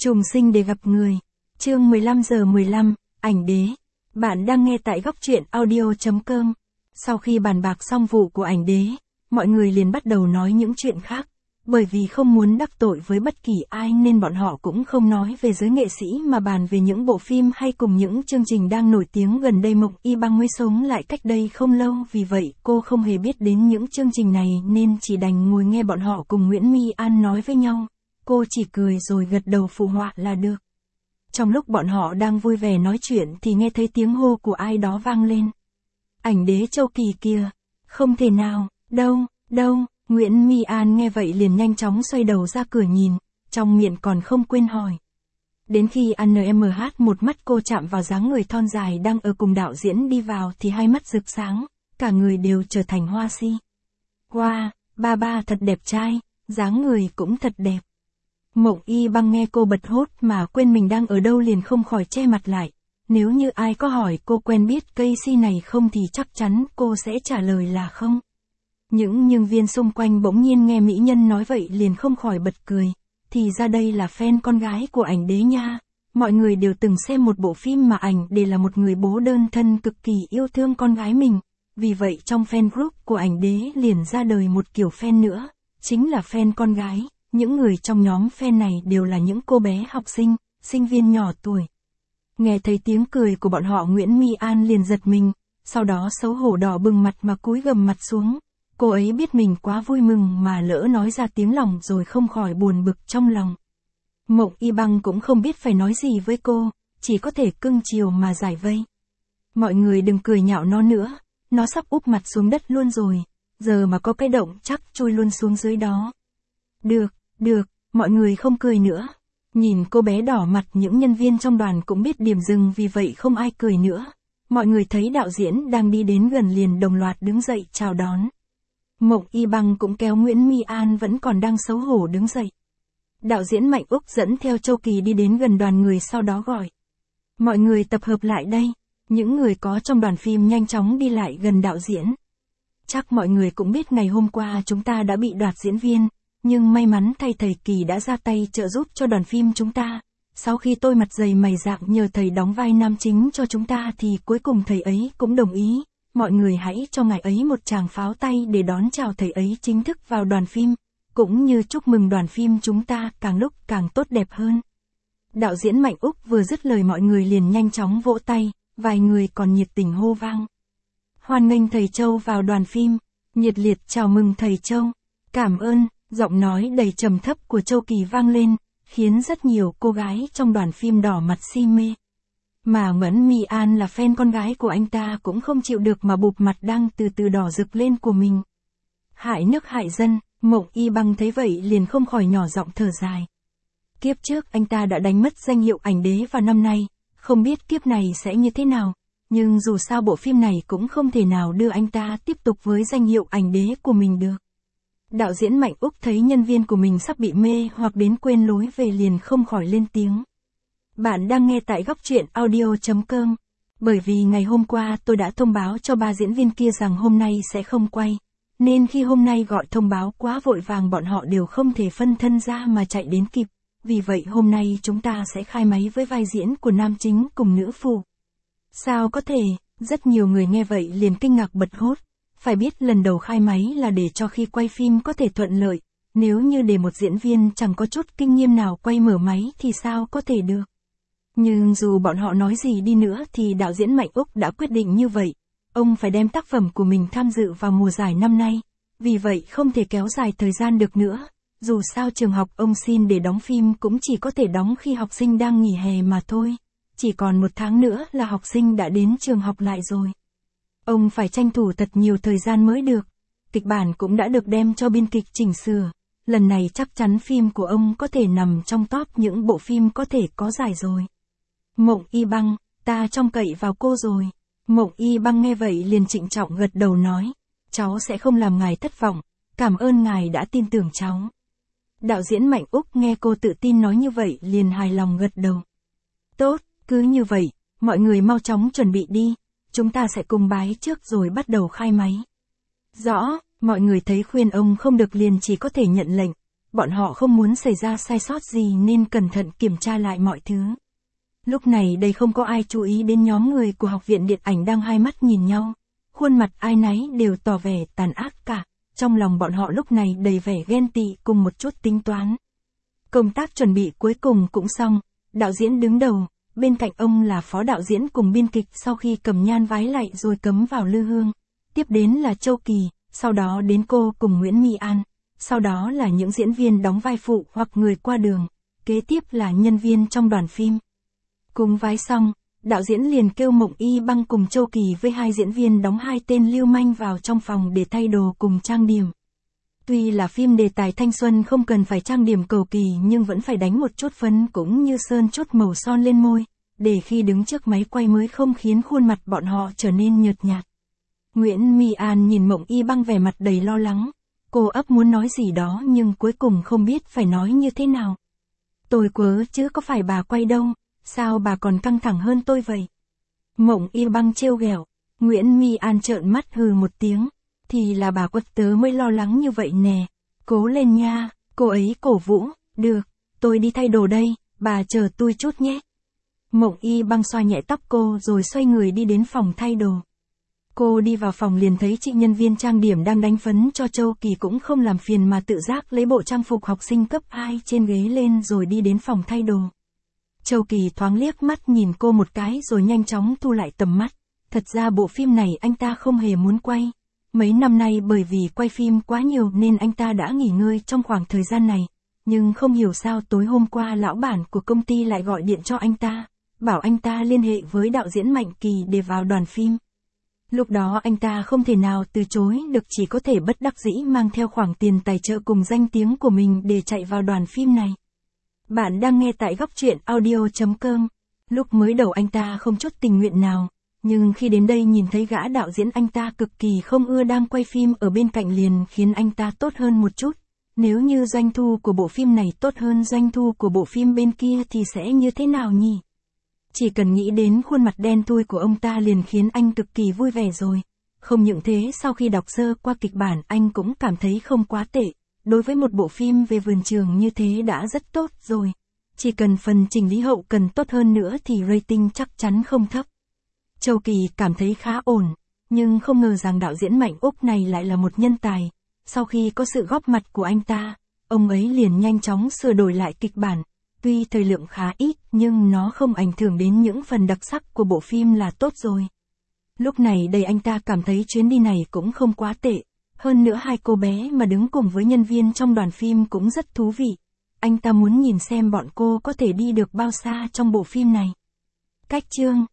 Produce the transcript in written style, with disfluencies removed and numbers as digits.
Trùng sinh để gặp người. Chương 15:15, ảnh đế. Bạn đang nghe tại góc truyện audio.com. Sau khi bàn bạc xong vụ của ảnh đế, mọi người liền bắt đầu nói những chuyện khác. Bởi vì không muốn đắc tội với bất kỳ ai nên bọn họ cũng không nói về giới nghệ sĩ mà bàn về những bộ phim hay cùng những chương trình đang nổi tiếng gần đây. Mộc Y Băng mới sống lại cách đây không lâu, vì vậy cô không hề biết đến những chương trình này nên chỉ đành ngồi nghe bọn họ cùng Nguyễn My An nói với nhau. Cô chỉ cười rồi gật đầu phụ họa là được. Trong lúc bọn họ đang vui vẻ nói chuyện thì nghe thấy tiếng hô của ai đó vang lên. Ảnh đế Châu Kỳ kìa. Không thể nào, đâu. Nguyễn My An nghe vậy liền nhanh chóng xoay đầu ra cửa nhìn, trong miệng còn không quên hỏi. Đến khi ANMH một mắt cô chạm vào dáng người thon dài đang ở cùng đạo diễn đi vào thì hai mắt rực sáng, cả người đều trở thành hoa si. Wow, ba thật đẹp trai, dáng người cũng thật đẹp. Mộc Y Băng nghe cô bật hốt mà quên mình đang ở đâu liền không khỏi che mặt lại. Nếu như ai có hỏi cô quen biết Casey này không thì chắc chắn cô sẽ trả lời là không. Những nhân viên xung quanh bỗng nhiên nghe mỹ nhân nói vậy liền không khỏi bật cười. Thì ra đây là fan con gái của ảnh đế nha. Mọi người đều từng xem một bộ phim mà ảnh đế là một người bố đơn thân cực kỳ yêu thương con gái mình. Vì vậy trong fan group của ảnh đế liền ra đời một kiểu fan nữa, chính là fan con gái. Những người trong nhóm fan này đều là những cô bé học sinh, sinh viên nhỏ tuổi. Nghe thấy tiếng cười của bọn họ, Nguyễn My An liền giật mình, sau đó xấu hổ đỏ bừng mặt mà cúi gằm mặt xuống. Cô ấy biết mình quá vui mừng mà lỡ nói ra tiếng lòng rồi không khỏi buồn bực trong lòng. Mộc Y Băng cũng không biết phải nói gì với cô, chỉ có thể cưng chiều mà giải vây. Mọi người đừng cười nhạo nó nữa, nó sắp úp mặt xuống đất luôn rồi, giờ mà có cái động chắc chui luôn xuống dưới đó. Được, mọi người không cười nữa. Nhìn cô bé đỏ mặt, những nhân viên trong đoàn cũng biết điểm dừng, vì vậy không ai cười nữa. Mọi người thấy đạo diễn đang đi đến gần liền đồng loạt đứng dậy chào đón. Mộc Y Băng cũng kéo Nguyễn My An vẫn còn đang xấu hổ đứng dậy. Đạo diễn Mạnh Úc dẫn theo Châu Kỳ đi đến gần đoàn người, sau đó gọi. Mọi người tập hợp lại đây. Những người có trong đoàn phim nhanh chóng đi lại gần đạo diễn. Chắc mọi người cũng biết ngày hôm qua chúng ta đã bị đoạt diễn viên. Nhưng may mắn thay thầy Kỳ đã ra tay trợ giúp cho đoàn phim chúng ta. Sau khi tôi mặt dày mày dạn nhờ thầy đóng vai nam chính cho chúng ta thì cuối cùng thầy ấy cũng đồng ý. Mọi người hãy cho ngài ấy một tràng pháo tay để đón chào thầy ấy chính thức vào đoàn phim, cũng như chúc mừng đoàn phim chúng ta càng lúc càng tốt đẹp hơn. Đạo diễn Mạnh Úc vừa dứt lời mọi người liền nhanh chóng vỗ tay, vài người còn nhiệt tình hô vang. Hoan nghênh thầy Châu vào đoàn phim, nhiệt liệt chào mừng thầy Châu, cảm ơn. Giọng nói đầy trầm thấp của Châu Kỳ vang lên, khiến rất nhiều cô gái trong đoàn phim đỏ mặt si mê. Mà Nguyễn My An là fan con gái của anh ta cũng không chịu được mà bụp mặt đang từ từ đỏ rực lên của mình. Hại nước hại dân, Mộc Y Băng thấy vậy liền không khỏi nhỏ giọng thở dài. Kiếp trước anh ta đã đánh mất danh hiệu ảnh đế vào năm nay, không biết kiếp này sẽ như thế nào. Nhưng dù sao bộ phim này cũng không thể nào đưa anh ta tiếp tục với danh hiệu ảnh đế của mình được. Đạo diễn Mạnh Úc thấy nhân viên của mình sắp bị mê hoặc đến quên lối về liền không khỏi lên tiếng. Bạn đang nghe tại góc truyện audio.com. Bởi vì ngày hôm qua tôi đã thông báo cho ba diễn viên kia rằng hôm nay sẽ không quay. Nên khi hôm nay gọi thông báo quá vội vàng, bọn họ đều không thể phân thân ra mà chạy đến kịp. Vì vậy hôm nay chúng ta sẽ khai máy với vai diễn của nam chính cùng nữ phụ. Sao có thể? Rất nhiều người nghe vậy liền kinh ngạc bật hốt. Phải biết lần đầu khai máy là để cho khi quay phim có thể thuận lợi, nếu như để một diễn viên chẳng có chút kinh nghiệm nào quay mở máy thì sao có thể được. Nhưng dù bọn họ nói gì đi nữa thì đạo diễn Mạnh Úc đã quyết định như vậy. Ông phải đem tác phẩm của mình tham dự vào mùa giải năm nay, vì vậy không thể kéo dài thời gian được nữa. Dù sao trường học ông xin để đóng phim cũng chỉ có thể đóng khi học sinh đang nghỉ hè mà thôi. Chỉ còn 1 tháng nữa là học sinh đã đến trường học lại rồi. Ông phải tranh thủ thật nhiều thời gian mới được. Kịch bản cũng đã được đem cho biên kịch chỉnh sửa. Lần này chắc chắn phim của ông có thể nằm trong top những bộ phim có thể có giải rồi. Mộc Y Băng, ta trông cậy vào cô rồi. Mộc Y Băng nghe vậy liền trịnh trọng gật đầu nói. Cháu sẽ không làm ngài thất vọng. Cảm ơn ngài đã tin tưởng cháu. Đạo diễn Mạnh Úc nghe cô tự tin nói như vậy liền hài lòng gật đầu. Tốt, cứ như vậy, mọi người mau chóng chuẩn bị đi. Chúng ta sẽ cùng bái trước rồi bắt đầu khai máy. Rõ, mọi người thấy khuyên ông không được liền chỉ có thể nhận lệnh. bọn họ không muốn xảy ra sai sót gì nên cẩn thận kiểm tra lại mọi thứ. Lúc này đây không có ai chú ý đến nhóm người của học viện điện ảnh đang hai mắt nhìn nhau. Khuôn mặt ai nấy đều tỏ vẻ tàn ác cả, trong lòng bọn họ lúc này đầy vẻ ghen tị cùng một chút tính toán. Công tác chuẩn bị cuối cùng cũng xong, đạo diễn đứng đầu, bên cạnh ông là phó đạo diễn cùng biên kịch sau khi cầm nhan vái lạy rồi cấm vào lư hương. Tiếp đến là Châu Kỳ, sau đó đến cô cùng Nguyễn My An, sau đó là những diễn viên đóng vai phụ hoặc người qua đường, kế tiếp là nhân viên trong đoàn phim. Cúng vái xong, đạo diễn liền kêu Mộng Y Băng cùng Châu Kỳ với hai diễn viên đóng hai tên lưu manh vào trong phòng để thay đồ cùng trang điểm. Tuy là phim đề tài thanh xuân không cần phải trang điểm cầu kỳ nhưng vẫn phải đánh một chút phấn cũng như sơn chút màu son lên môi, để khi đứng trước máy quay mới không khiến khuôn mặt bọn họ trở nên nhợt nhạt. Nguyễn My An nhìn Mộng Y Băng vẻ mặt đầy lo lắng, cô ấp muốn nói gì đó nhưng cuối cùng không biết phải nói như thế nào. Tôi quớ chứ có phải bà quay đâu, sao bà còn căng thẳng hơn tôi vậy? Mộng Y Băng trêu ghẹo. Nguyễn My An trợn mắt hừ một tiếng, thì là bà quật tớ mới lo lắng như vậy nè. Cố lên nha, cô ấy cổ vũ. Được, tôi đi thay đồ đây, bà chờ tôi chút nhé. Mộng Y Băng xoa nhẹ tóc cô rồi xoay người đi đến phòng thay đồ. Cô đi vào phòng liền thấy chị nhân viên trang điểm đang đánh phấn cho Châu Kỳ cũng không làm phiền mà tự giác lấy bộ trang phục học sinh cấp 2 trên ghế lên rồi đi đến phòng thay đồ. Châu Kỳ thoáng liếc mắt nhìn cô một cái rồi nhanh chóng thu lại tầm mắt. Thật ra bộ phim này anh ta không hề muốn quay. Mấy năm nay bởi vì quay phim quá nhiều nên anh ta đã nghỉ ngơi trong khoảng thời gian này. Nhưng không hiểu sao tối hôm qua lão bản của công ty lại gọi điện cho anh ta, bảo anh ta liên hệ với đạo diễn Mạnh Kỳ để vào đoàn phim. Lúc đó anh ta không thể nào từ chối được, chỉ có thể bất đắc dĩ mang theo khoản tiền tài trợ cùng danh tiếng của mình để chạy vào đoàn phim này. Bạn đang nghe tại góc truyện audio.com. Lúc mới đầu anh ta không chút tình nguyện nào, nhưng khi đến đây nhìn thấy gã đạo diễn anh ta cực kỳ không ưa đang quay phim ở bên cạnh liền khiến anh ta tốt hơn một chút. Nếu như doanh thu của bộ phim này tốt hơn doanh thu của bộ phim bên kia thì sẽ như thế nào nhỉ? Chỉ cần nghĩ đến khuôn mặt đen thui của ông ta liền khiến anh cực kỳ vui vẻ rồi. Không những thế, sau khi đọc sơ qua kịch bản anh cũng cảm thấy không quá tệ. Đối với một bộ phim về vườn trường như thế đã rất tốt rồi. Chỉ cần phần chỉnh lý hậu cần tốt hơn nữa thì rating chắc chắn không thấp. Châu Kỳ cảm thấy khá ổn, nhưng không ngờ rằng đạo diễn Mạnh Úc này lại là một nhân tài. Sau khi có sự góp mặt của anh ta, ông ấy liền nhanh chóng sửa đổi lại kịch bản. Tuy thời lượng khá ít nhưng nó không ảnh hưởng đến những phần đặc sắc của bộ phim là tốt rồi. Lúc này đây anh ta cảm thấy chuyến đi này cũng không quá tệ. Hơn nữa hai cô bé mà đứng cùng với nhân viên trong đoàn phim cũng rất thú vị. Anh ta muốn nhìn xem bọn cô có thể đi được bao xa trong bộ phim này. Cách chương